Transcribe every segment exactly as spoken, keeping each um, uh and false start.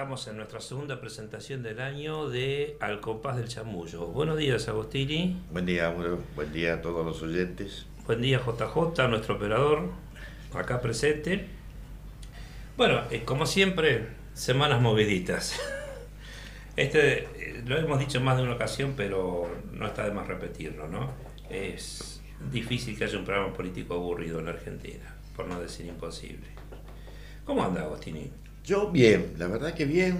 arrancamos en nuestra segunda presentación del año de Al Compás del Chamullo. Buenos días, Agostini. Buen día, Mauro. Buen día a todos los oyentes. Buen día, J J, nuestro operador, acá presente. Bueno, eh, como siempre, semanas moviditas. Este, eh, lo hemos dicho en más de una ocasión, pero no está de más repetirlo, ¿no? Es difícil que haya un programa político aburrido en la Argentina, por no decir imposible. ¿Cómo anda, Agostini? Yo bien, la verdad que bien.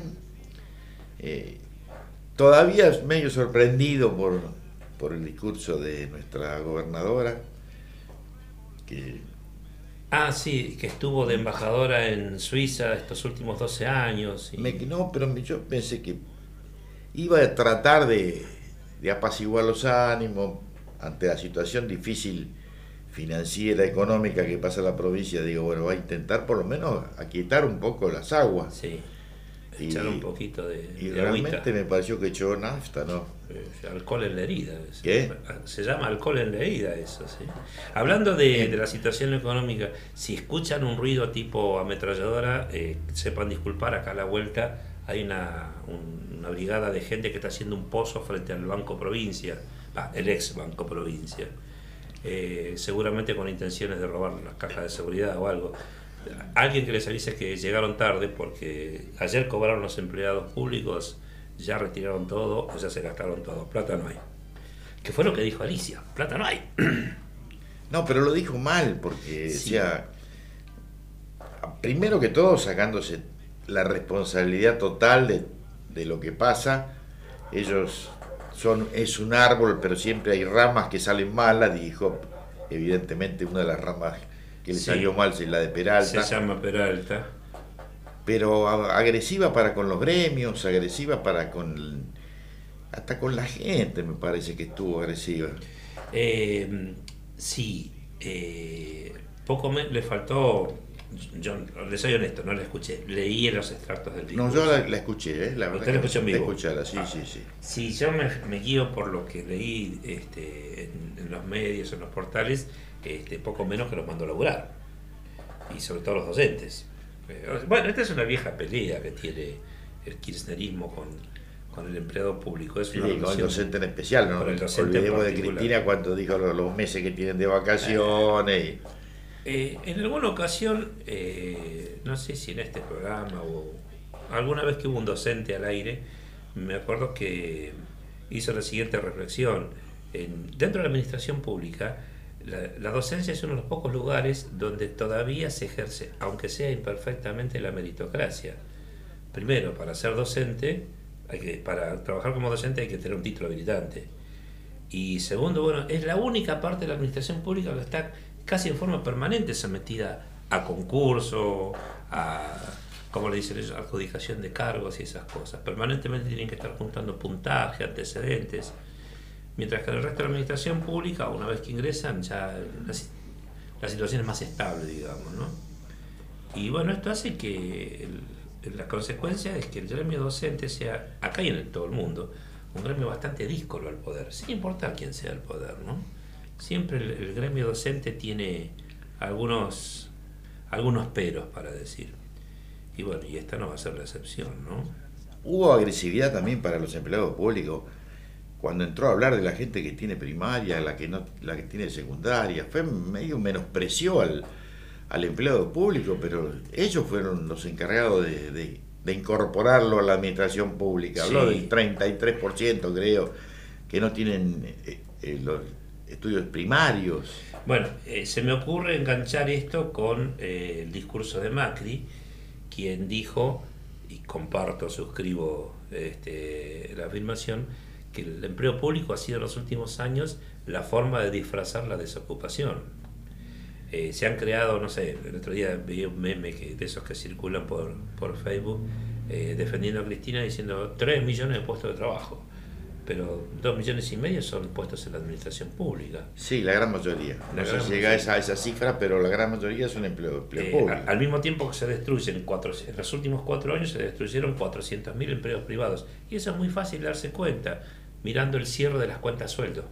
Eh, todavía medio sorprendido por, por el discurso de nuestra gobernadora, que... Ah, sí, que estuvo de embajadora en Suiza estos últimos doce años. Y... Me, no, pero yo pensé que iba a tratar de, de apaciguar los ánimos ante la situación difícil financiera, económica que pasa en la provincia. Digo, bueno, va a intentar por lo menos aquietar un poco las aguas. Sí, y, echar un poquito de, y de realmente agüita. me pareció que echó nafta, ¿no? Eh, alcohol en la herida. ¿Qué? Se llama alcohol en la herida eso, sí. Hablando de, de la situación económica, si escuchan un ruido tipo ametralladora, eh, sepan disculpar, acá a la vuelta hay una, un, una brigada de gente que está haciendo un pozo frente al Banco Provincia, ah, el ex Banco Provincia. Eh, seguramente con intenciones de robar las cajas de seguridad o algo. Alguien que les avise que llegaron tarde porque ayer cobraron los empleados públicos, ya retiraron todo o ya se gastaron todo, plata no hay. ¿Qué fue lo que dijo Alicia? Plata no hay. No, pero lo dijo mal porque Sí. decía, primero que todo sacándose la responsabilidad total de, de lo que pasa. Ellos son, es un árbol, pero siempre hay ramas que salen malas, dijo. Evidentemente una de las ramas que le Sí. salió mal es la de Peralta. Se llama Peralta. Pero agresiva para con los gremios, agresiva para con... hasta con la gente me parece que estuvo agresiva. Eh, sí, eh, poco me, le faltó, yo les soy honesto, no la escuché, leí en los extractos del discurso. No, yo la, la escuché, ¿eh? La verdad. ¿Usted la escuchó en vivo? Escucharla, sí, sí, sí. Si yo me, me guío por lo que leí este, en, en los medios, en los portales, este, poco menos que los mandó a laburar. Y sobre todo los docentes. Bueno, esta es una vieja pelea que tiene el kirchnerismo con, con el empleado público. Es Sí, una con el relación docente en especial, no con el docente olvidemos en de particular. Cristina cuando dijo los, los meses que tienen de vacaciones. Y... Eh, en alguna ocasión, eh, no sé si en este programa o alguna vez que hubo un docente al aire, me acuerdo que hizo la siguiente reflexión. En, dentro de la administración pública, la, la docencia es uno de los pocos lugares donde todavía se ejerce, aunque sea imperfectamente, la meritocracia. Primero, para ser docente, hay que, para trabajar como docente hay que tener un título habilitante. Y segundo, bueno, es la única parte de la administración pública que está casi en forma permanente sometida a concurso, a, como le dicen ellos, adjudicación de cargos y esas cosas. Permanentemente tienen que estar juntando puntaje, antecedentes. Mientras que en el resto de la administración pública, una vez que ingresan, ya la, la situación es más estable, digamos, ¿no? Y bueno, esto hace que el, la consecuencia es que el gremio docente sea, acá y en todo el mundo, un gremio bastante díscolo al poder, sin importar quién sea el poder, ¿no? Siempre el, el gremio docente tiene algunos, algunos peros para decir. Y bueno, y esta no va a ser la excepción, ¿no? Hubo agresividad también para los empleados públicos cuando entró a hablar de la gente que tiene primaria, la que no, la que tiene secundaria. Fue medio menospreció al, al empleado público, pero ellos fueron los encargados de, de, de incorporarlo a la administración pública. Habló Sí. del treinta y tres por ciento, creo, que no tienen eh, eh, los estudios primarios. Bueno, eh, se me ocurre enganchar esto con eh, el discurso de Macri, quien dijo, y comparto, suscribo este, la afirmación, que el empleo público ha sido en los últimos años la forma de disfrazar la desocupación. Eh, se han creado, no sé, el otro día vi un meme que, de esos que circulan por, por Facebook, eh, defendiendo a Cristina diciendo tres millones de puestos de trabajo, pero dos millones y medio son puestos en la administración pública. Sí, la gran mayoría. La No gran sé si llega a mayoría. esa, a esa cifra, pero la gran mayoría es un empleo, empleo Eh, público. a- al mismo tiempo que se destruyen, cuatro, en los últimos cuatro años se destruyeron cuatrocientos mil empleos privados. Y eso es muy fácil de darse cuenta, mirando el cierre de las cuentas sueldo.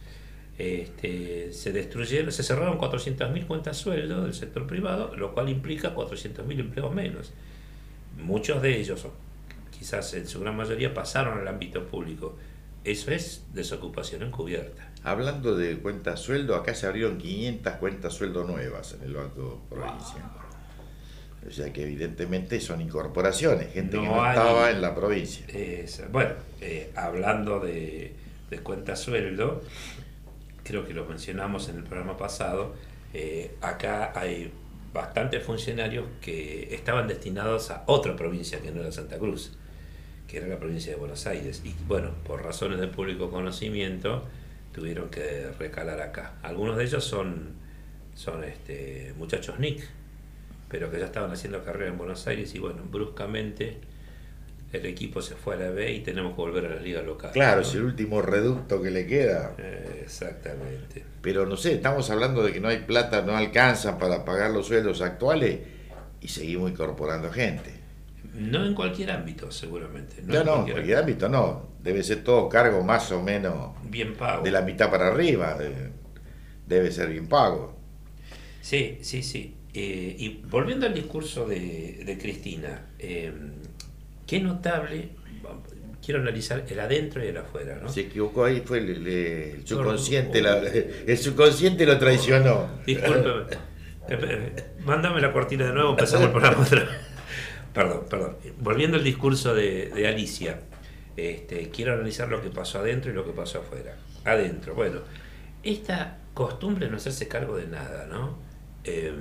Este, se destruyeron, se cerraron cuatrocientas mil cuentas sueldo del sector privado, lo cual implica cuatrocientos mil empleos menos. Muchos de ellos, quizás en su gran mayoría pasaron al ámbito público. Eso es desocupación encubierta. Hablando de cuentas sueldo, acá se abrieron quinientas cuentas sueldo nuevas en el Banco Provincia. Wow. O sea que evidentemente son incorporaciones, gente no que no hay, estaba en la provincia. Es, bueno, eh, hablando de, de cuentas sueldo, creo que lo mencionamos en el programa pasado, eh, acá hay bastantes funcionarios que estaban destinados a otra provincia que no era Santa Cruz, que era la provincia de Buenos Aires, y bueno, por razones de público conocimiento tuvieron que recalar acá. Algunos de ellos son, son este, muchachos N I C, pero que ya estaban haciendo carrera en Buenos Aires, y bueno, bruscamente el equipo se fue a la B y tenemos que volver a la liga local. Claro, ¿no? Es el último reducto que le queda. Eh, exactamente. Pero no sé, estamos hablando de que no hay plata, no alcanza para pagar los sueldos actuales y seguimos incorporando gente. No en cualquier ámbito, seguramente. No, no, en cualquier, en cualquier ámbito no. Debe ser todo cargo más o menos bien pago. De la mitad para arriba. Debe ser bien pago. Sí, sí, sí. Eh, y volviendo al discurso de, de Cristina, eh, qué notable, quiero analizar el adentro y el afuera, ¿no? Se equivocó ahí, fue el, el, el subconsciente, la, el subconsciente lo traicionó. Discúlpeme, mándame la cortina de nuevo, empezamos el programa otra vez. Perdón, perdón. Volviendo al discurso de, de Alicia, este, quiero analizar lo que pasó adentro y lo que pasó afuera. Adentro, bueno, esta costumbre de no hacerse cargo de nada, ¿no? Eh,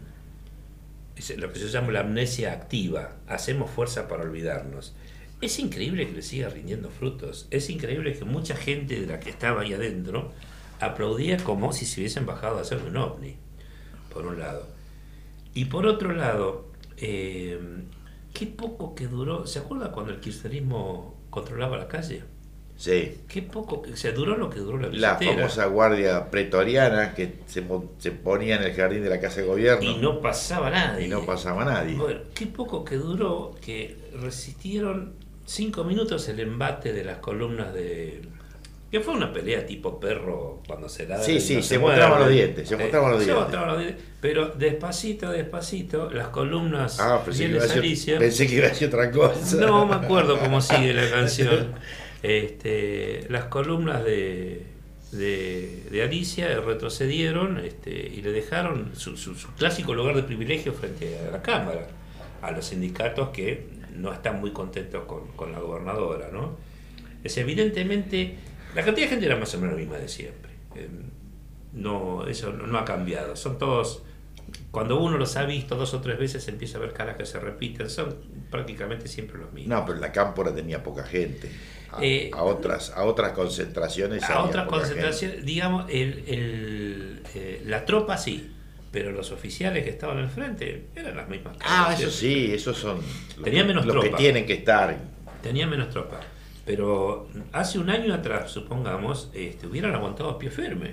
es lo que yo llamo la amnesia activa. Hacemos fuerza para olvidarnos. Es increíble que le siga rindiendo frutos. Es increíble que mucha gente de la que estaba ahí adentro aplaudía como si se hubiesen bajado a hacer un ovni, por un lado. Y por otro lado, eh, qué poco que duró. ¿Se acuerda cuando el kirchnerismo controlaba la calle? Sí. Qué poco, o sea, duró lo que duró la billetera. La famosa guardia pretoriana que se, se ponía en el jardín de la Casa de Gobierno. Y no pasaba nadie. Y no pasaba nadie. Bueno, qué poco que duró, que resistieron cinco minutos el embate de las columnas de... Que fue una pelea tipo perro cuando se la... Sí, sí, no se, se mostraban los dientes, se eh, mostraban los se dientes. mostraban los dientes. Pero despacito, despacito, las columnas... Ah, pensé que, iba a ser, Alicia, pensé que iba a ser otra cosa. No me acuerdo cómo sigue la canción. Este, las columnas de, de, de Alicia retrocedieron este, y le dejaron su, su, su clásico lugar de privilegio frente a la Cámara, a los sindicatos que no están muy contentos con, con la gobernadora, ¿no? Es evidentemente, la cantidad de gente era más o menos la misma de siempre. Eh, no, eso no, no ha cambiado. Son todos, cuando uno los ha visto dos o tres veces, empieza a ver caras que se repiten. Son prácticamente siempre los mismos. No, pero la Cámpora tenía poca gente. A, eh, a otras a otras concentraciones. A otras concentraciones, digamos, el, el, eh, la tropa sí, pero los oficiales que estaban al frente eran las mismas. Ah, eso sí, esos son Tenían los, menos los tropa. que tienen que estar. Tenían menos tropa. Pero hace un año atrás, supongamos, este, hubieran aguantado a pie firme.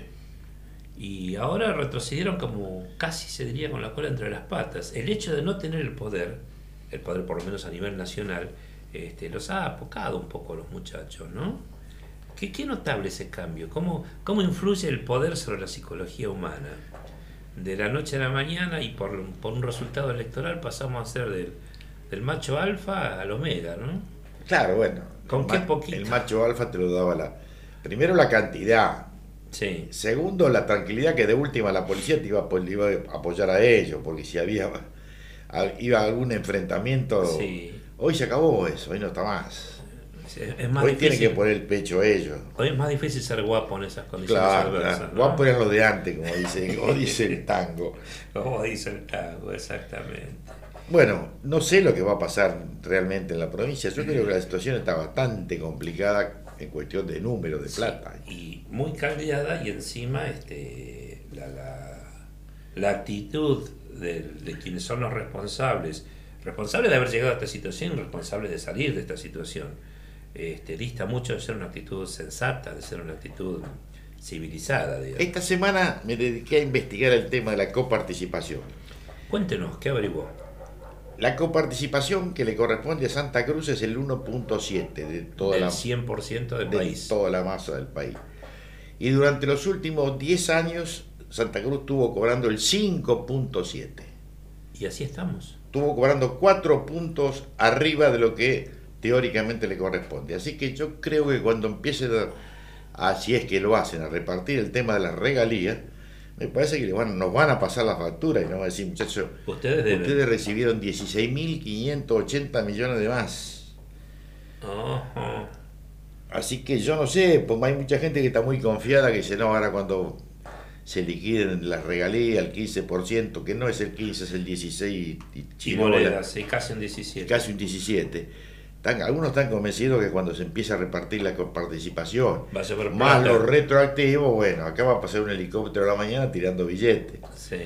Y ahora retrocedieron como casi se diría con la cola entre las patas. El hecho de no tener el poder, el poder por lo menos a nivel nacional, este, los ha apocado un poco a los muchachos, ¿no? Qué, qué notable ese cambio. ¿Cómo, cómo influye el poder sobre la psicología humana? De la noche a la mañana y por, por un resultado electoral pasamos a ser del, del macho alfa al omega, ¿no? Claro, bueno. ¿Con qué poquito? El macho alfa te lo daba la... Primero la cantidad. Sí. Segundo, la tranquilidad que de última la policía te iba, iba a apoyar a ellos, porque si había iba algún enfrentamiento... Sí. Hoy se acabó eso, hoy no está más. Es más hoy difícil, tienen que poner el pecho ellos. Hoy es más difícil ser guapo en esas condiciones claro, adversas, claro. ¿no? Guapo eran los de antes, como dice, como dice el tango. Como dice el tango, exactamente. Bueno, no sé lo que va a pasar realmente en la provincia. Yo creo que la situación está bastante complicada en cuestión de número de plata. Sí, y muy caldeada, y encima este, la, la, la actitud de, de quienes son los responsables, responsables de haber llegado a esta situación, responsables de salir de esta situación, este, dista mucho de ser una actitud sensata, de ser una actitud civilizada, digamos. Esta semana me dediqué a investigar el tema de la coparticipación. Cuéntenos, ¿qué averiguó? La coparticipación que le corresponde a Santa Cruz es el uno punto siete de toda del la cien por ciento del de país. toda la masa del país. Y durante los últimos diez años Santa Cruz estuvo cobrando el cinco punto siete. Y así estamos. Estuvo cobrando cuatro puntos arriba de lo que teóricamente le corresponde. Así que yo creo que cuando empiecen a, a, si es que lo hacen, a repartir el tema de las regalías, me parece que le van, nos van a pasar la factura y nos van a decir, muchachos, ustedes, deben... ustedes recibieron dieciséis mil quinientos ochenta millones de más. Uh-huh. Así que yo no sé, pues hay mucha gente que está muy confiada, que dice, no, ahora cuando se liquiden las regalías, el quince por ciento, que no es el quince, es el dieciséis y, y monedas, sí, casi un diecisiete. Casi un diecisiete. Están, algunos están convencidos que cuando se empieza a repartir la participación, va a ser más los retroactivos, bueno, acá va a pasar un helicóptero a la mañana tirando billetes. Sí.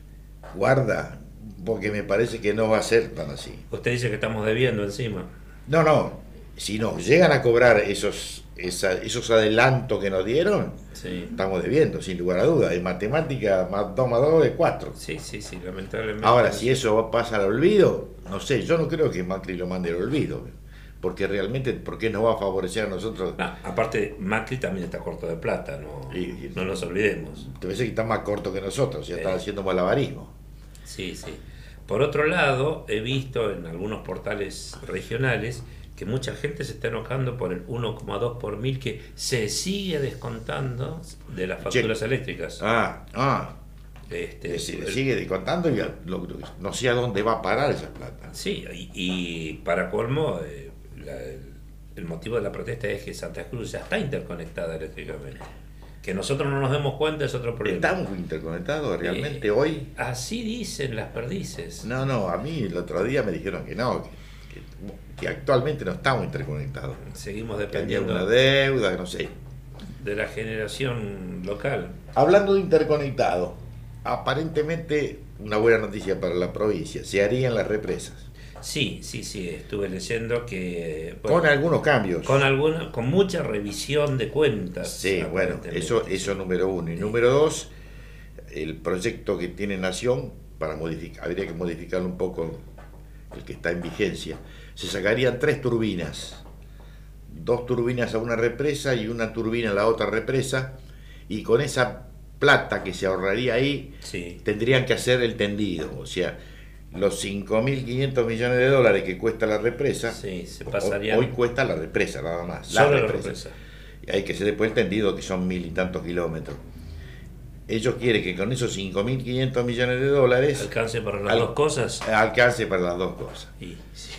Guarda, porque me parece que no va a ser tan así. Usted dice que estamos debiendo encima. No, no, si nos llegan a cobrar esos, esa, esos adelantos que nos dieron, sí, estamos debiendo, sin lugar a dudas. En matemática, más dos más dos es cuatro. Sí, sí, sí, lamentablemente. Ahora, si eso pasa al olvido, no sé, yo no creo que Macri lo mande al olvido. Porque realmente, ¿por qué nos va a favorecer a nosotros? Ah, aparte, Macri también está corto de plata, no, y, y, no nos olvidemos. Te parece que está más corto que nosotros, ya eh, está haciendo malabarismo. Sí, sí. Por otro lado, he visto en algunos portales regionales que mucha gente se está enojando por el uno coma dos por mil que se sigue descontando de las facturas che. eléctricas. Ah, ah. Este, se el, sigue descontando y lo, no sé a dónde va a parar esa plata. Sí, y, y para colmo... Eh, La, el, el motivo de la protesta es que Santa Cruz ya está interconectada eléctricamente. Que nosotros no nos demos cuenta es otro problema. ¿Estamos interconectados realmente eh, hoy? Así dicen las perdices. No, no, a mí el otro día me dijeron que no, que, que, que actualmente no estamos interconectados. Seguimos dependiendo de una deuda, no sé. De la generación local. Hablando de interconectado, aparentemente una buena noticia para la provincia, se harían las represas. Sí, sí, sí, estuve leyendo que... Bueno, con algunos cambios. Con alguna, con mucha revisión de cuentas. Sí, bueno, eso, eso número uno. Y sí. Número dos, el proyecto que tiene Nación, para modificar, habría que modificarlo un poco, el que está en vigencia. Se sacarían tres turbinas. Dos turbinas a una represa y una turbina a la otra represa. Y con esa plata que se ahorraría ahí, sí, tendrían que hacer el tendido, o sea... Los cinco mil quinientos millones de dólares que cuesta la represa, sí, se pasarían... hoy cuesta la represa nada más. La Solo represa. la represa. Y hay que hacer después el tendido, que son mil y tantos kilómetros. Ellos quieren que con esos cinco mil quinientos millones de dólares... Alcance para las al, dos cosas. Alcance para las dos cosas. Y, sí.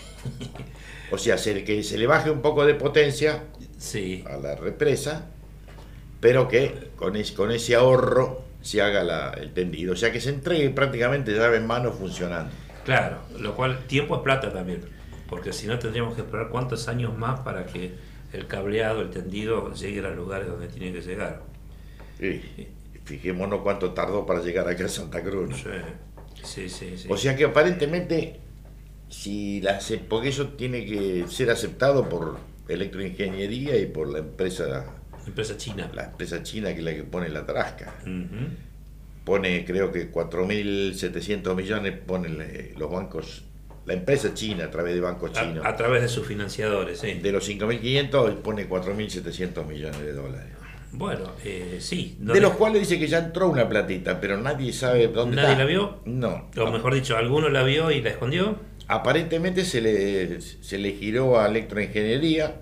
O sea, se, que se le baje un poco de potencia, sí, a la represa, pero que con, es, con ese ahorro se haga la, el tendido. O sea, que se entregue prácticamente llave en mano funcionando. Claro, lo cual tiempo es plata también, porque si no tendríamos que esperar cuántos años más para que el cableado, el tendido, llegue a los lugares donde tiene que llegar. Sí, fijémonos cuánto tardó para llegar acá a Santa Cruz, ¿no? Sí, sí, sí, sí. O sea que aparentemente, si la, porque eso tiene que ser aceptado por Electroingeniería y por la empresa, la empresa china, la empresa china que es la que pone la tarasca. Uh-huh. Pone, creo que cuatro mil setecientos millones ponen los bancos, la empresa china a través de bancos chinos. A, a través de sus financiadores, sí. De los cinco mil quinientos pone cuatro mil setecientos millones de dólares. Bueno, eh, sí. No de le... los cuales dice que ya entró una platita, pero nadie sabe dónde ¿Nadie está. la vio? No. O mejor dicho, ¿alguno la vio y la escondió? Aparentemente se le, se le giró a Electroingeniería,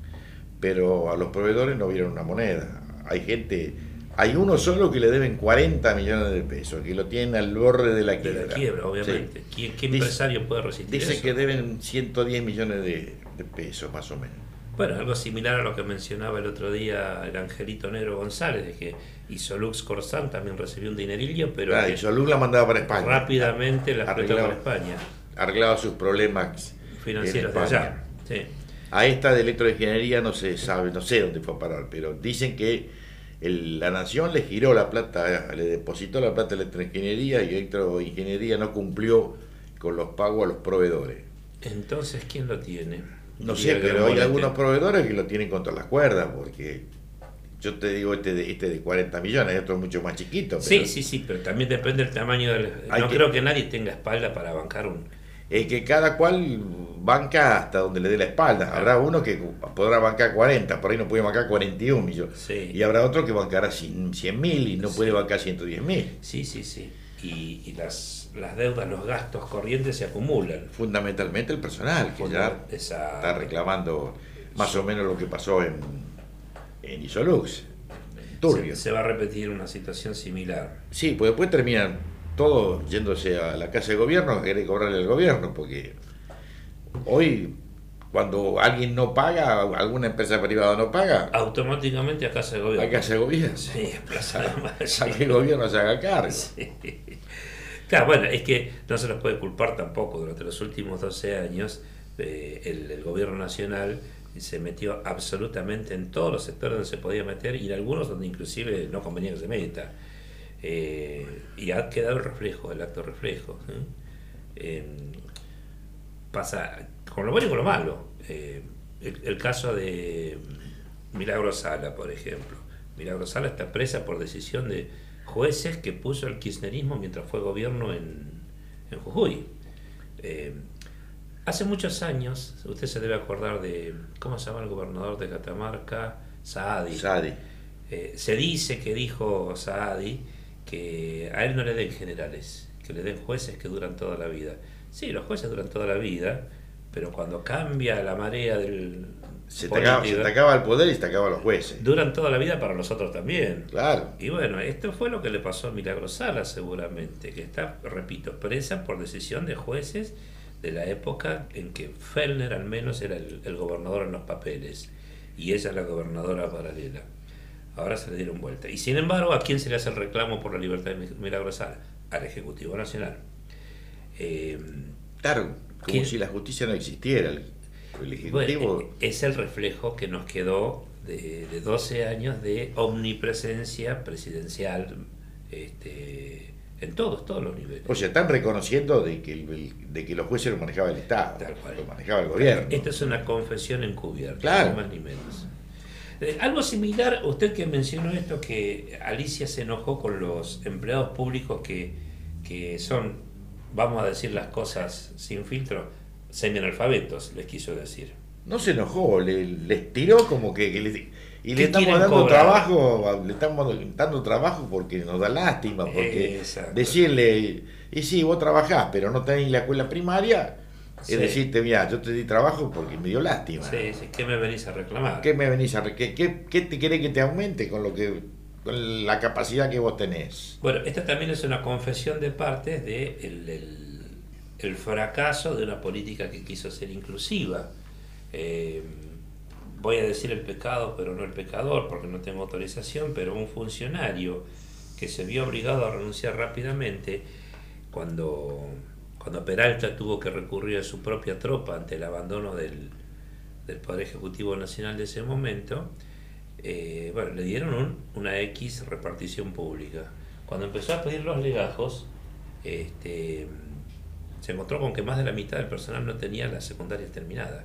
pero a los proveedores no vieron una moneda. Hay gente... Hay uno solo que le deben cuarenta millones de pesos, que lo tienen al borde de la quiebra. De la quiebra, obviamente. Sí. ¿Qué, qué empresario dice, puede resistir dice eso? Que deben ciento diez millones de, de pesos, más o menos. Bueno, algo similar a lo que mencionaba el otro día el Angelito Nero González, de que Isolux Corsan también recibió un dinerillo, pero ah, Isolux la mandaba para España. Rápidamente la explotó para España. Arreglaba sus problemas financieros de allá. Sí. A esta de Electroingeniería no se sabe, no sé dónde fue a parar, pero dicen que El, la Nación le giró la plata, le depositó la plata a Electroingeniería y Electroingeniería no cumplió con los pagos a los proveedores. Entonces, ¿quién lo tiene? No sé, pero hay algunos proveedores que lo tienen contra las cuerdas, porque yo te digo, este de, este de cuarenta millones, otro mucho más chiquito. Pero sí, sí, sí, pero también depende del tamaño del... No que, creo que nadie tenga espalda para bancar un... Es que cada cual banca hasta donde le dé la espalda. Claro. Habrá uno que podrá bancar cuarenta, por ahí no puede bancar cuarenta y un millones. Sí. Y habrá otro que bancará cien mil y no sí. puede bancar ciento diez mil. Sí, sí, sí. y, y las, las deudas, los gastos corrientes se acumulan. Fundamentalmente el personal, que ya Esa, está reclamando más o menos lo que pasó en, en Isolux, turbio. Se, se va a repetir una situación similar. Sí, pues después terminan todos yéndose a la casa de gobierno a querer cobrarle al gobierno, porque hoy cuando alguien no paga, alguna empresa privada no paga, automáticamente a casa de gobierno. A casa de gobierno. Sí, Plaza de Mayo. A que el gobierno se haga cargo. Sí. Claro, bueno, es que no se los puede culpar tampoco. Durante los últimos doce años, eh, el, el gobierno nacional se metió absolutamente en todos los sectores donde se podía meter y en algunos donde inclusive no convenía que se meta. Eh, y ha quedado el reflejo, el acto reflejo. ¿eh? Eh, pasa con lo bueno y con lo malo. Eh, el, el caso de Milagro Sala, por ejemplo. Milagro Sala está presa por decisión de jueces que puso el kirchnerismo mientras fue gobierno en, en Jujuy. Eh, hace muchos años, usted se debe acordar de, ¿cómo se llama el gobernador de Catamarca? Saadi. Saadi. Eh, se dice que dijo Saadi que a él no le den generales, que le den jueces que duran toda la vida. Sí, los jueces duran toda la vida, pero cuando cambia la marea del se te, acaba, se te acaba el poder y se te acaban los jueces. Duran toda la vida para nosotros también. Claro. Y bueno, esto fue lo que le pasó a Milagro Sala seguramente, que está, repito, presa por decisión de jueces de la época en que Fellner al menos era el, el gobernador en los papeles y ella la gobernadora paralela. Ahora se le dieron vuelta. Y sin embargo, ¿a quién se le hace el reclamo por la libertad de Milagro Sala? Al Ejecutivo Nacional. Eh, claro, como ¿quién? Si la justicia no existiera. El, el Ejecutivo... Bueno, es el reflejo que nos quedó de, de doce años de omnipresencia presidencial este, en todos, todos los niveles. O sea, están reconociendo de que, el, de que los jueces lo manejaba el Estado, lo manejaba el gobierno. Esta es una confesión encubierta, claro. Ni más ni menos. Eh, algo similar, usted que mencionó esto, que Alicia se enojó con los empleados públicos que, que son, vamos a decir las cosas sin filtro, semianalfabetos, les quiso decir. No se enojó, le, les tiró como que, que le, y le estamos dando cobrar? trabajo, le estamos dando trabajo porque nos da lástima, porque Exacto. Decirle, y sí, vos trabajás, pero no tenés la escuela primaria, sí. Es decirte, mira, yo te di trabajo porque me dio lástima. Sí, sí, ¿qué me venís a reclamar? ¿Qué me venís a ¿Qué, qué, qué te querés que te aumente con lo que con la capacidad que vos tenés? Bueno, esta también es una confesión de partes de el, el, el fracaso de una política que quiso ser inclusiva. Eh, voy a decir el pecado, pero no el pecador, porque no tengo autorización, pero un funcionario que se vio obligado a renunciar rápidamente cuando, cuando Peralta tuvo que recurrir a su propia tropa ante el abandono del, del Poder Ejecutivo Nacional de ese momento. Eh, bueno, le dieron un, una X repartición pública. Cuando empezó a pedir los legajos, este, se encontró con que más de la mitad del personal no tenía la secundaria terminada.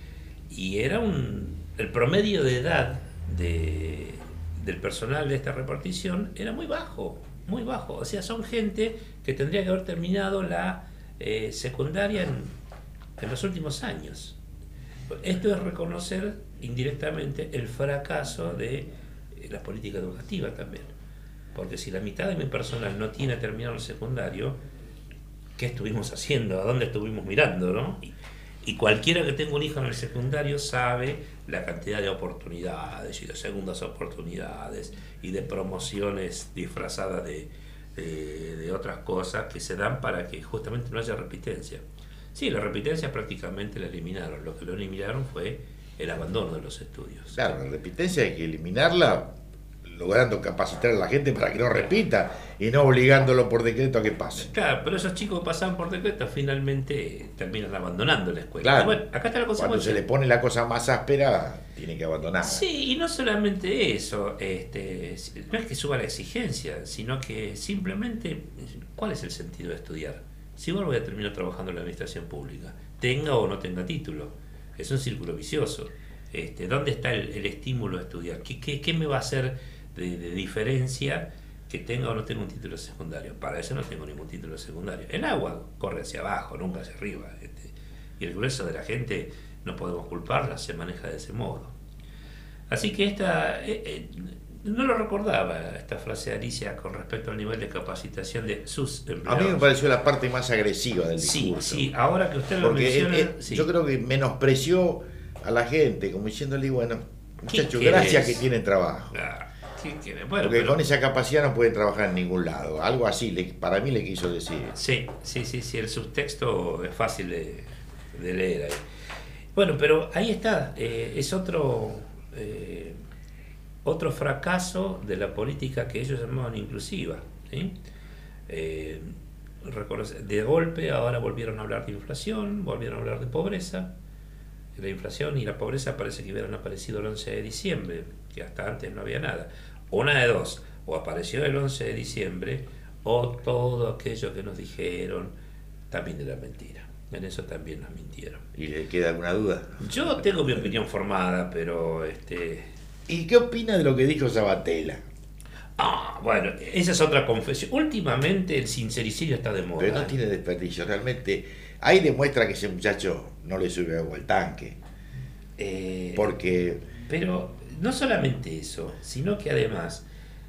Y era un el promedio de edad de, del personal de esta repartición era muy bajo, muy bajo. O sea, son gente que tendría que haber terminado la eh, secundaria en, en los últimos años. Esto es reconocer indirectamente el fracaso de la política educativa también. Porque si la mitad de mi personal no tiene terminado el secundario, ¿qué estuvimos haciendo? ¿A dónde estuvimos mirando? ¿No? Y, y cualquiera que tenga un hijo en el secundario sabe la cantidad de oportunidades y de segundas oportunidades y de promociones disfrazadas de, de, de otras cosas que se dan para que justamente no haya repitencia. Sí, la repitencia prácticamente la eliminaron. Lo que lo eliminaron fue el abandono de los estudios. Claro, la repitencia hay que eliminarla logrando capacitar a la gente para que no repita y no obligándolo por decreto a que pase. Claro, pero esos chicos que pasaban por decreto finalmente terminan abandonando la escuela. Claro, bueno, acá está la consecuencia. Cuando se le pone la cosa más áspera, tiene que abandonar. Sí, y no solamente eso, este, no es que suba la exigencia, sino que simplemente, ¿cuál es el sentido de estudiar? Si igual voy a terminar trabajando en la administración pública, tenga o no tenga título, es un círculo vicioso. Este, ¿Dónde está el, el estímulo a estudiar? ¿Qué, qué, qué me va a hacer de, de diferencia que tenga o no tenga un título secundario? Para eso no tengo ningún título secundario. El agua corre hacia abajo, nunca hacia arriba. Este, y el grueso de la gente, no podemos culparla, se maneja de ese modo. Así que esta, eh, eh, no lo recordaba esta frase de Alicia con respecto al nivel de capacitación de sus empleados. A mí me pareció la parte más agresiva del discurso. Sí, sí, ahora que usted lo Porque menciona... él, él, sí. yo creo que menospreció a la gente, como diciéndole, bueno, muchachos, ¿Qué gracias querés? que tienen trabajo. Ah, ¿qué querés? Bueno, Porque pero- con esa capacidad no pueden trabajar en ningún lado. Algo así, le, para mí le quiso decir. Sí, sí, sí, sí, el subtexto es fácil de, de leer ahí. Bueno, pero ahí está, eh, es otro, eh, otro fracaso de la política que ellos llamaban inclusiva, ¿sí? Eh, reconoce- de golpe ahora volvieron a hablar de inflación, volvieron a hablar de pobreza. La inflación y la pobreza parece que hubieran aparecido el once de diciembre, que hasta antes no había nada. Una de dos, o apareció el once de diciembre, o todo aquello que nos dijeron también era mentira. En eso también nos mintieron. ¿Y le queda alguna duda? Yo tengo mi opinión formada, pero este... ¿Y qué opina de lo que dijo Sabatella? Ah, bueno, esa es otra confesión. Últimamente el sincericidio está de moda. Pero no tiene desperdicio, realmente. Ahí demuestra que ese muchacho no le sube agua al tanque. Eh, Porque Pero no solamente eso, sino que además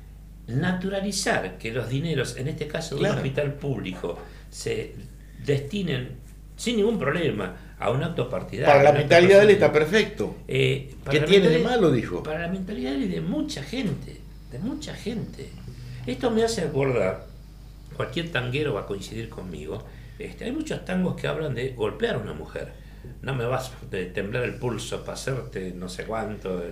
naturalizar que los dineros, en este caso de Claro. un hospital público, se destinen sin ningún problema a un acto partidario. para la un acto mentalidad de él personal. está perfecto. Eh, para ¿Qué la tiene de mentalidad- malo? Dijo. Para la mentalidad y de mucha gente, de mucha gente. Esto me hace acordar, cualquier tanguero va a coincidir conmigo, este, hay muchos tangos que hablan de golpear a una mujer. No me vas a temblar el pulso para hacerte no sé cuánto,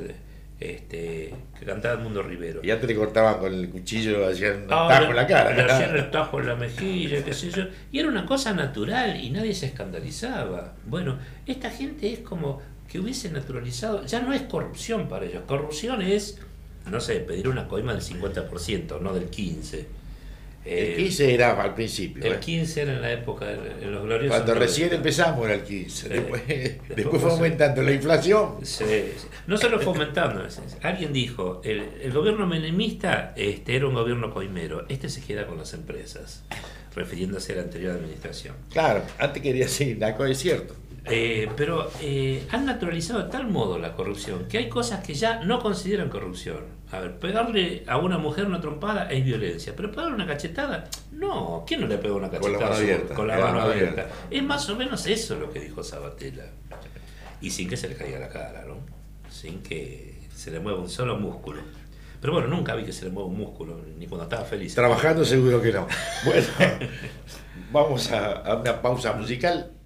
este, que cantaba Edmundo Rivero. Y antes le cortaban con el cuchillo, hacían un Ahora, tajo en la cara. le hacían el tajo en la mejilla, qué sé yo, y era una cosa natural y nadie se escandalizaba. Bueno, esta gente es como que hubiese naturalizado, ya no es corrupción para ellos, corrupción es, no sé, pedir una coima del cincuenta por ciento, no del quince por ciento. El quince era al principio. El ¿eh? quince era en la época, en los gloriosos Cuando recién noventa. empezamos era el quince. Sí. Después, Después después fue fue- aumentando la inflación. Sí, sí. No solo fomentando, es- es- alguien dijo, el, el gobierno menemista este, era un gobierno coimero, este se queda con las empresas, refiriéndose a la anterior administración. Claro, antes quería decir, la cosa es cierto. Eh, pero eh, han naturalizado de tal modo la corrupción que hay cosas que ya no consideran corrupción. A ver, pegarle a una mujer una trompada es violencia, pero pegarle una cachetada, no. ¿Quién no le pega una Con la cachetada mano a su- abierta, con la con la mano mano abierta? abierta. Es más o menos eso lo que dijo Sabatella. Y sin que se le caiga la cara, ¿no? Sin que se le mueva un solo músculo. Pero bueno, nunca vi que se le mueva un músculo, ni cuando estaba feliz. Trabajando seguro que no. Bueno, vamos a, a una pausa musical.